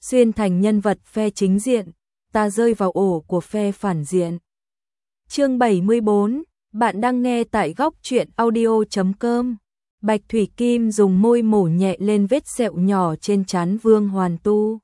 xuyên thành nhân vật phe chính diện, ta rơi vào ổ của phe phản diện. Chương 74, bạn đang nghe tại góc truyện audio.com. Bạch Thủy Kim dùng môi mổ nhẹ lên vết sẹo nhỏ trên trán Vương Hoàn Tu.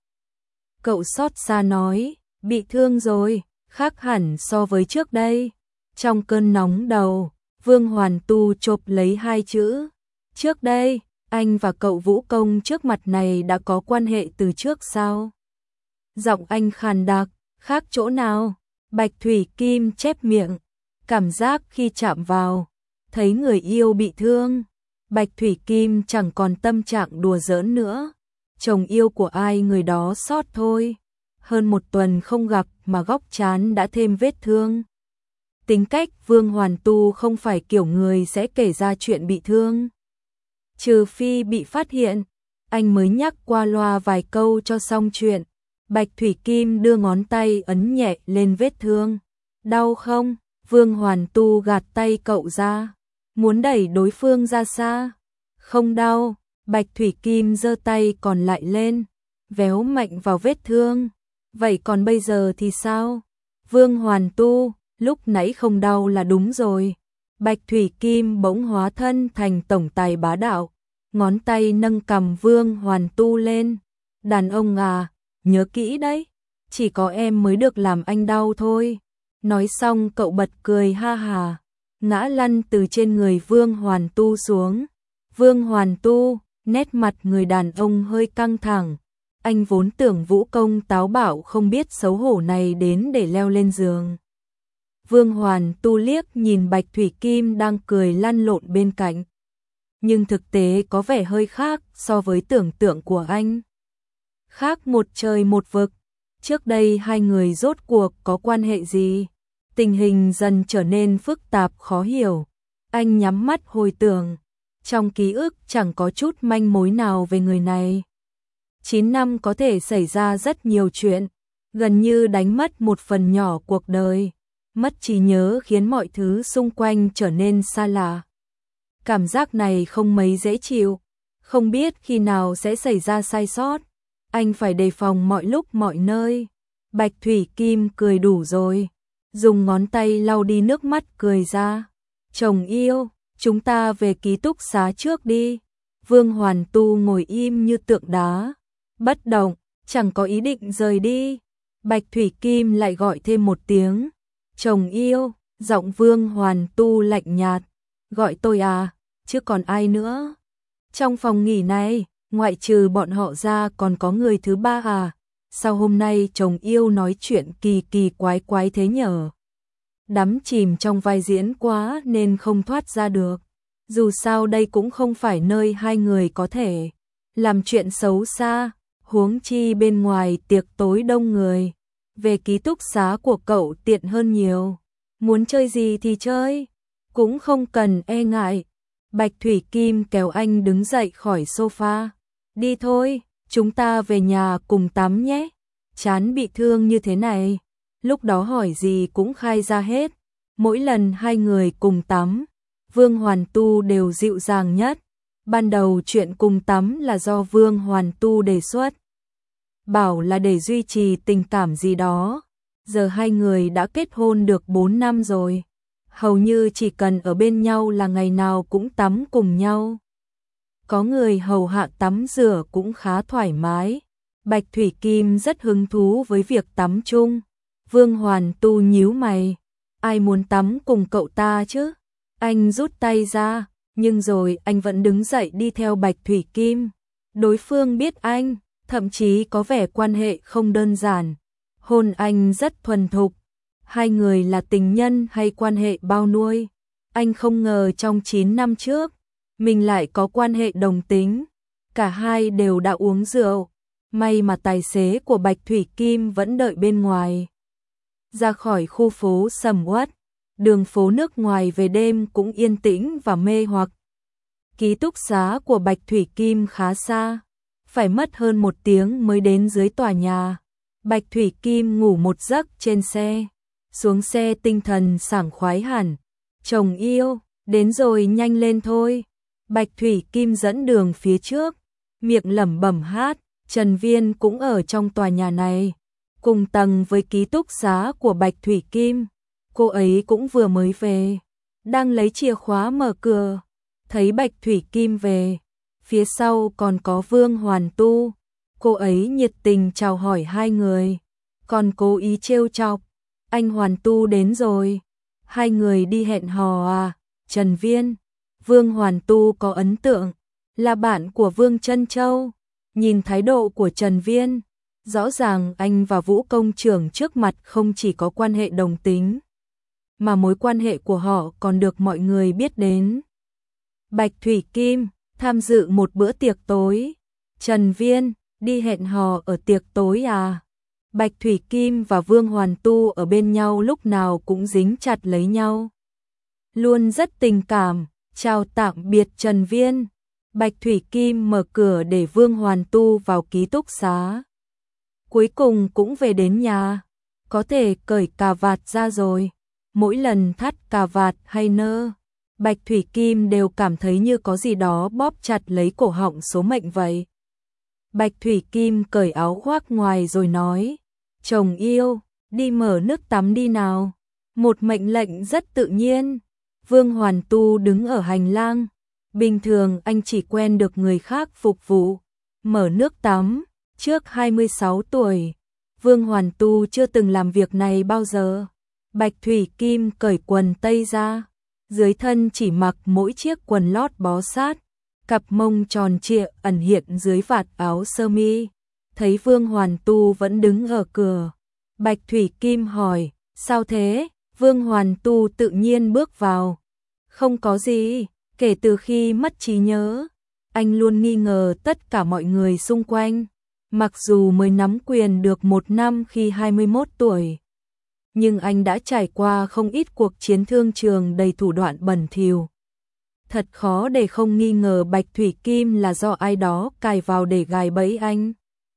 Cậu xót xa nói, bị thương rồi, khác hẳn so với trước đây. Trong cơn nóng đầu, Vương Hoàn Tu chộp lấy hai chữ. Trước đây, anh và cậu vũ công trước mặt này đã có quan hệ từ trước sao? Giọng anh khàn đặc, khác chỗ nào? Bạch Thủy Kim chép miệng, cảm giác khi chạm vào, thấy người yêu bị thương. Bạch Thủy Kim chẳng còn tâm trạng đùa giỡn nữa. Chồng yêu của ai người đó xót thôi. Hơn một tuần không gặp mà góc trán đã thêm vết thương. Tính cách Vương Hoàn Tu không phải kiểu người sẽ kể ra chuyện bị thương. Trừ phi bị phát hiện, anh mới nhắc qua loa vài câu cho xong chuyện. Bạch Thủy Kim đưa ngón tay ấn nhẹ lên vết thương. Đau không? Vương Hoàn Tu gạt tay cậu ra, muốn đẩy đối phương ra xa. Không đau. Bạch Thủy Kim giơ tay còn lại lên, véo mạnh vào vết thương. Vậy còn bây giờ thì sao? Vương Hoàn Tu, lúc nãy không đau là đúng rồi. Bạch Thủy Kim bỗng hóa thân thành tổng tài bá đạo, ngón tay nâng cằm Vương Hoàn Tu lên. Đàn ông à, nhớ kỹ đấy, chỉ có em mới được làm anh đau thôi. Nói xong cậu bật cười ha hà, ngã lăn từ trên người Vương Hoàn Tu xuống. Vương Hoàn Tu, nét mặt người đàn ông hơi căng thẳng. Anh vốn tưởng vũ công táo bạo không biết xấu hổ này đến để leo lên giường. Vương Hoàn Tu liếc nhìn Bạch Thủy Kim đang cười lăn lộn bên cạnh. Nhưng thực tế có vẻ hơi khác so với tưởng tượng của anh. Khác một trời một vực. Trước đây hai người rốt cuộc có quan hệ gì? Tình hình dần trở nên phức tạp khó hiểu. Anh nhắm mắt hồi tưởng. Trong ký ức chẳng có chút manh mối nào về người này. 9 năm có thể xảy ra rất nhiều chuyện, gần như đánh mất một phần nhỏ cuộc đời. Mất trí nhớ khiến mọi thứ xung quanh trở nên xa lạ. Cảm giác này không mấy dễ chịu, không biết khi nào sẽ xảy ra sai sót. Anh phải đề phòng mọi lúc mọi nơi. Bạch Thủy Kim cười đủ rồi, dùng ngón tay lau đi nước mắt cười ra. Chồng yêu, chúng ta về ký túc xá trước đi. Vương Hoàn Tu ngồi im như tượng đá, bất động, chẳng có ý định rời đi. Bạch Thủy Kim lại gọi thêm một tiếng. Chồng yêu, giọng Vương Hoàn Tu lạnh nhạt. Gọi tôi à, chứ còn ai nữa? Trong phòng nghỉ này, ngoại trừ bọn họ ra còn có người thứ ba à? Sao hôm nay chồng yêu nói chuyện kỳ kỳ quái quái thế nhở? Đắm chìm trong vai diễn quá nên không thoát ra được. Dù sao đây cũng không phải nơi hai người có thể làm chuyện xấu xa, huống chi bên ngoài tiệc tối đông người. Về ký túc xá của cậu tiện hơn nhiều. Muốn chơi gì thì chơi, cũng không cần e ngại. Bạch Thủy Kim kéo anh đứng dậy khỏi sofa. Đi thôi, chúng ta về nhà cùng tắm nhé. Chán bị thương như thế này, lúc đó hỏi gì cũng khai ra hết. Mỗi lần hai người cùng tắm, Vương Hoàn Tu đều dịu dàng nhất. Ban đầu chuyện cùng tắm là do Vương Hoàn Tu đề xuất. Bảo là để duy trì tình cảm gì đó. Giờ hai người đã kết hôn được 4 năm rồi. Hầu như chỉ cần ở bên nhau là ngày nào cũng tắm cùng nhau. Có người hầu hạ tắm rửa cũng khá thoải mái. Bạch Thủy Kim rất hứng thú với việc tắm chung. Vương Hoàn Tu nhíu mày. Ai muốn tắm cùng cậu ta chứ? Anh rút tay ra, nhưng rồi anh vẫn đứng dậy đi theo Bạch Thủy Kim. Đối phương biết anh, thậm chí có vẻ quan hệ không đơn giản. Hôn anh rất thuần thục. Hai người là tình nhân hay quan hệ bao nuôi? Anh không ngờ trong 9 năm trước, mình lại có quan hệ đồng tính. Cả hai đều đã uống rượu. May mà tài xế của Bạch Thủy Kim vẫn đợi bên ngoài. Ra khỏi khu phố sầm uất, đường phố nước ngoài về đêm cũng yên tĩnh và mê hoặc. Ký túc xá của Bạch Thủy Kim khá xa, phải mất hơn 1 tiếng mới đến dưới tòa nhà. Bạch Thủy Kim ngủ một giấc trên xe, xuống xe tinh thần sảng khoái hẳn. Chồng yêu, đến rồi nhanh lên thôi. Bạch Thủy Kim dẫn đường phía trước, miệng lẩm bẩm hát. Trần Viên cũng ở trong tòa nhà này, cùng tầng với ký túc xá của Bạch Thủy Kim. Cô ấy cũng vừa mới về, đang lấy chìa khóa mở cửa, thấy Bạch Thủy Kim về, phía sau còn có Vương Hoàn Tu. Cô ấy nhiệt tình chào hỏi hai người, còn cố ý trêu chọc, anh Hoàn Tu đến rồi, hai người đi hẹn hò à? Trần Viên, Vương Hoàn Tu có ấn tượng, là bạn của Vương Trân Châu. Nhìn thái độ của Trần Viên, rõ ràng anh và Vũ công trưởng trước mặt không chỉ có quan hệ đồng tính, mà mối quan hệ của họ còn được mọi người biết đến. Bạch Thủy Kim, tham dự một bữa tiệc tối. Trần Viên, đi hẹn hò ở tiệc tối à? Bạch Thủy Kim và Vương Hoàn Tu ở bên nhau lúc nào cũng dính chặt lấy nhau, luôn rất tình cảm. Chào tạm biệt Trần Viên. Bạch Thủy Kim mở cửa để Vương Hoàn Tu vào ký túc xá. Cuối cùng cũng về đến nhà, có thể cởi cà vạt ra rồi. Mỗi lần thắt cà vạt hay nơ, Bạch Thủy Kim đều cảm thấy như có gì đó bóp chặt lấy cổ họng số mệnh vậy. Bạch Thủy Kim cởi áo khoác ngoài rồi nói, chồng yêu, đi mở nước tắm đi nào. Một mệnh lệnh rất tự nhiên. Vương Hoàn Tu đứng ở hành lang. Bình thường anh chỉ quen được người khác phục vụ, mở nước tắm. Trước 26 tuổi, Vương Hoàn Tu chưa từng làm việc này bao giờ. Bạch Thủy Kim cởi quần tây ra, dưới thân chỉ mặc mỗi chiếc quần lót bó sát, cặp mông tròn trịa ẩn hiện dưới vạt áo sơ mi. Thấy Vương Hoàn Tu vẫn đứng ở cửa, Bạch Thủy Kim hỏi, sao thế? Vương Hoàn Tu tự nhiên bước vào. Không có gì, kể từ khi mất trí nhớ, anh luôn nghi ngờ tất cả mọi người xung quanh. Mặc dù mới nắm quyền được 1 năm khi 21 tuổi, nhưng anh đã trải qua không ít cuộc chiến thương trường đầy thủ đoạn bẩn thỉu. Thật khó để không nghi ngờ Bạch Thủy Kim là do ai đó cài vào để gài bẫy anh.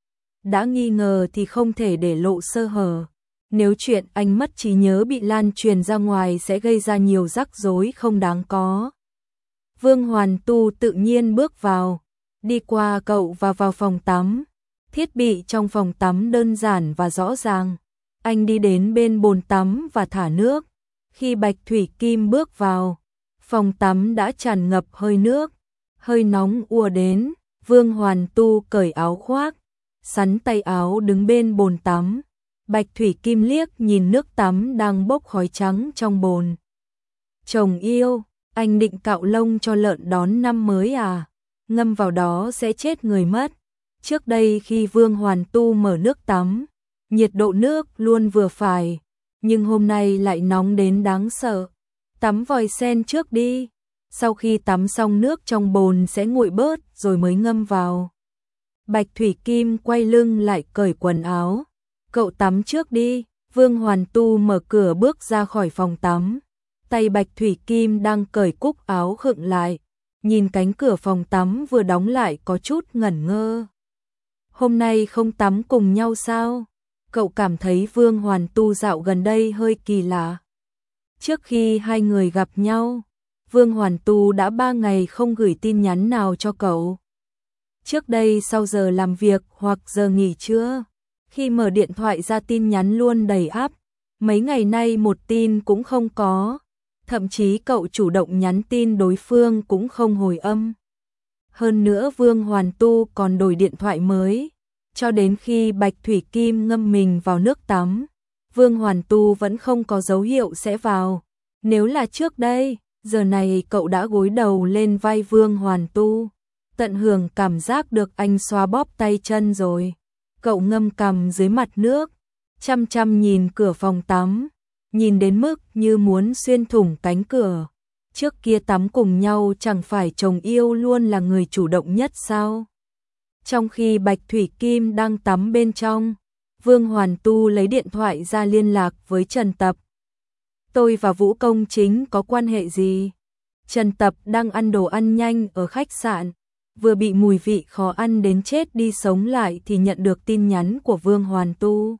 Đã nghi ngờ thì không thể để lộ sơ hở. Nếu chuyện anh mất trí nhớ bị lan truyền ra ngoài sẽ gây ra nhiều rắc rối không đáng có. Vương Hoàn Tu tự nhiên bước vào, đi qua cậu và vào phòng tắm. Thiết bị trong phòng tắm đơn giản và rõ ràng. Anh đi đến bên bồn tắm và thả nước. Khi Bạch Thủy Kim bước vào, phòng tắm đã tràn ngập hơi nước, hơi nóng ùa đến. Vương Hoàn Tu cởi áo khoác, sắn tay áo đứng bên bồn tắm. Bạch Thủy Kim liếc nhìn nước tắm đang bốc khói trắng trong bồn. Chồng yêu, anh định cạo lông cho lợn đón năm mới à? Ngâm vào đó sẽ chết người mất. Trước đây khi Vương Hoàn Tu mở nước tắm, nhiệt độ nước luôn vừa phải, nhưng hôm nay lại nóng đến đáng sợ. Tắm vòi sen trước đi, sau khi tắm xong nước trong bồn sẽ nguội bớt rồi mới ngâm vào. Bạch Thủy Kim quay lưng lại cởi quần áo. Cậu tắm trước đi. Vương Hoàn Tu mở cửa bước ra khỏi phòng tắm. Tay Bạch Thủy Kim đang cởi cúc áo khựng lại, nhìn cánh cửa phòng tắm vừa đóng lại có chút ngẩn ngơ. Hôm nay không tắm cùng nhau sao? Cậu cảm thấy Vương Hoàn Tu dạo gần đây hơi kỳ lạ. Trước khi hai người gặp nhau, Vương Hoàn Tu đã 3 ngày không gửi tin nhắn nào cho cậu. Trước đây sau giờ làm việc hoặc giờ nghỉ trưa, khi mở điện thoại ra tin nhắn luôn đầy ắp. Mấy ngày nay một tin cũng không có. Thậm chí cậu chủ động nhắn tin đối phương cũng không hồi âm. Hơn nữa Vương Hoàn Tu còn đổi điện thoại mới. Cho đến khi Bạch Thủy Kim ngâm mình vào nước tắm, Vương Hoàn Tu vẫn không có dấu hiệu sẽ vào. Nếu là trước đây, giờ này cậu đã gối đầu lên vai Vương Hoàn Tu, tận hưởng cảm giác được anh xoa bóp tay chân rồi. Cậu ngâm cằm dưới mặt nước, chăm chăm nhìn cửa phòng tắm, nhìn đến mức như muốn xuyên thủng cánh cửa. Trước kia tắm cùng nhau chẳng phải chồng yêu luôn là người chủ động nhất sao? Trong khi Bạch Thủy Kim đang tắm bên trong, Vương Hoàn Tu lấy điện thoại ra liên lạc với Trần Tập. Tôi và Vũ Công Chính có quan hệ gì? Trần Tập đang ăn đồ ăn nhanh ở khách sạn, vừa bị mùi vị khó ăn đến chết đi sống lại thì nhận được tin nhắn của Vương Hoàn Tu.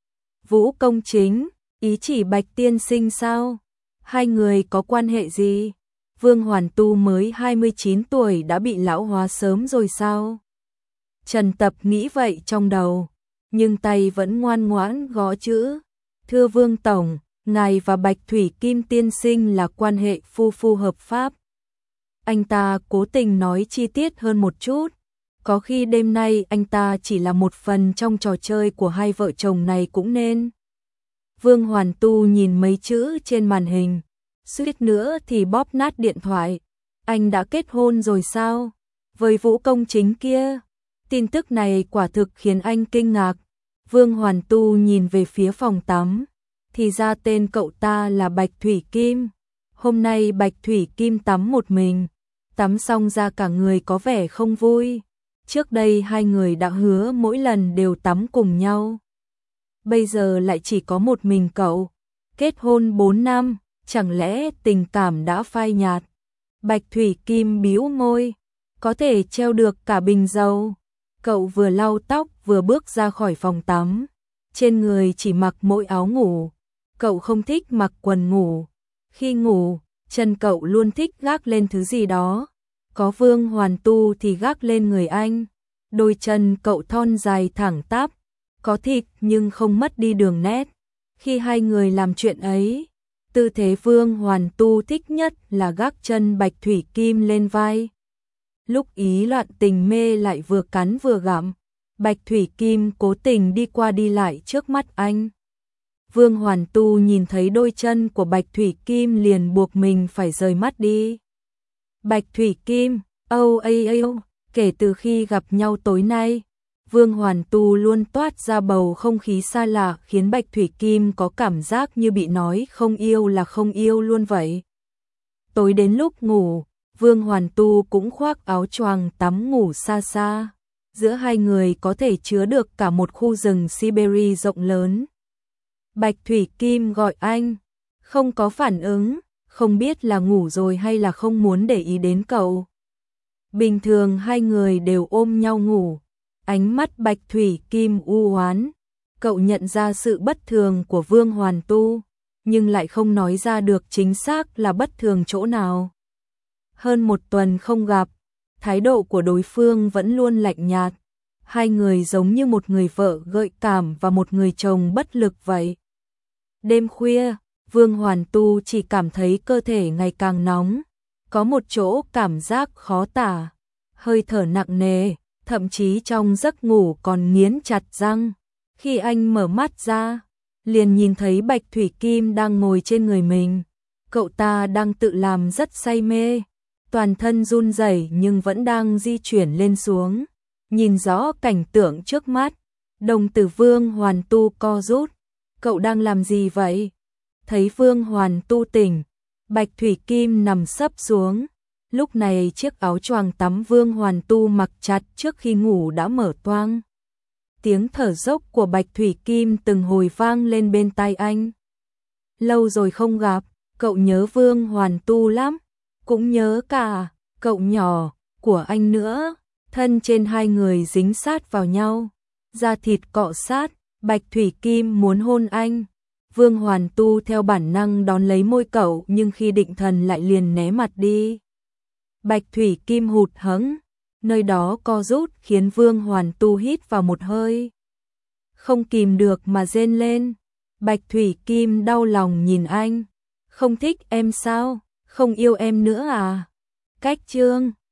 Vũ Công Chính, ý chỉ Bạch tiên sinh sao? Hai người có quan hệ gì? Vương Hoàn Tu mới 29 tuổi đã bị lão hóa sớm rồi sao? Trần Tập nghĩ vậy trong đầu, nhưng tay vẫn ngoan ngoãn gõ chữ. Thưa Vương Tổng, ngài và Bạch Thủy Kim tiên sinh là quan hệ phu phu hợp pháp. Anh ta cố tình nói chi tiết hơn một chút. Có khi đêm nay anh ta chỉ là một phần trong trò chơi của hai vợ chồng này cũng nên. Vương Hoàn Tu nhìn mấy chữ trên màn hình, suýt nữa thì bóp nát điện thoại. Anh đã kết hôn rồi sao? Với Vũ Công Chính kia. Tin tức này quả thực khiến anh kinh ngạc. Vương Hoàn Tu nhìn về phía phòng tắm. Thì ra tên cậu ta là Bạch Thủy Kim. Hôm nay Bạch Thủy Kim tắm một mình. Tắm xong ra cả người có vẻ không vui. Trước đây hai người đã hứa mỗi lần đều tắm cùng nhau. Bây giờ lại chỉ có một mình cậu. Kết hôn 4 năm, chẳng lẽ tình cảm đã phai nhạt? Bạch Thủy Kim bĩu môi. Có thể treo được cả bình dầu. Cậu vừa lau tóc vừa bước ra khỏi phòng tắm. Trên người chỉ mặc mỗi áo ngủ. Cậu không thích mặc quần ngủ. Khi ngủ, chân cậu luôn thích gác lên thứ gì đó. Có Vương Hoàn Tu thì gác lên người anh. Đôi chân cậu thon dài thẳng tắp, có thịt nhưng không mất đi đường nét. Khi hai người làm chuyện ấy, tư thế Vương Hoàn Tu thích nhất là gác chân Bạch Thủy Kim lên vai. Lúc ý loạn tình mê lại vừa cắn vừa gặm, Bạch Thủy Kim cố tình đi qua đi lại trước mắt anh. Vương Hoàn Tu nhìn thấy đôi chân của Bạch Thủy Kim liền buộc mình phải rời mắt đi. Bạch Thủy Kim, kể từ khi gặp nhau tối nay, Vương Hoàn Tu luôn toát ra bầu không khí xa lạ khiến Bạch Thủy Kim có cảm giác như bị nói không yêu là không yêu luôn vậy. Tối đến lúc ngủ, Vương Hoàn Tu cũng khoác áo choàng tắm ngủ xa xa. Giữa hai người có thể chứa được cả một khu rừng Siberia rộng lớn. Bạch Thủy Kim gọi anh, không có phản ứng, không biết là ngủ rồi hay là không muốn để ý đến cậu. Bình thường hai người đều ôm nhau ngủ. Ánh mắt Bạch Thủy Kim u hoán. Cậu nhận ra sự bất thường của Vương Hoàn Tu, nhưng lại không nói ra được chính xác là bất thường chỗ nào. Hơn một tuần không gặp, thái độ của đối phương vẫn luôn lạnh nhạt. Hai người giống như một người vợ gợi cảm và một người chồng bất lực vậy. Đêm khuya, Vương Hoàn Tu chỉ cảm thấy cơ thể ngày càng nóng. Có một chỗ cảm giác khó tả, hơi thở nặng nề, thậm chí trong giấc ngủ còn nghiến chặt răng. Khi anh mở mắt ra, liền nhìn thấy Bạch Thủy Kim đang ngồi trên người mình. Cậu ta đang tự làm rất say mê, toàn thân run rẩy nhưng vẫn đang di chuyển lên xuống. Nhìn rõ cảnh tượng trước mắt, đồng tử Vương Hoàn Tu co rút. Cậu đang làm gì vậy? Thấy Vương Hoàn Tu tỉnh, Bạch Thủy Kim nằm sấp xuống. Lúc này chiếc áo choàng tắm Vương Hoàn Tu mặc chặt trước khi ngủ đã mở toang. Tiếng thở dốc của Bạch Thủy Kim từng hồi vang lên bên tai anh. Lâu rồi không gặp, cậu nhớ Vương Hoàn Tu lắm, cũng nhớ cả cậu nhỏ của anh nữa. Thân trên hai người dính sát vào nhau, da thịt cọ sát, Bạch Thủy Kim muốn hôn anh. Vương Hoàn Tu theo bản năng đón lấy môi cậu nhưng khi định thần lại liền né mặt đi. Bạch Thủy Kim hụt hẫng, nơi đó co rút khiến Vương Hoàn Tu hít vào một hơi. Không kìm được mà rên lên. Bạch Thủy Kim đau lòng nhìn anh. Không thích em sao? Không yêu em nữa à? Cách chương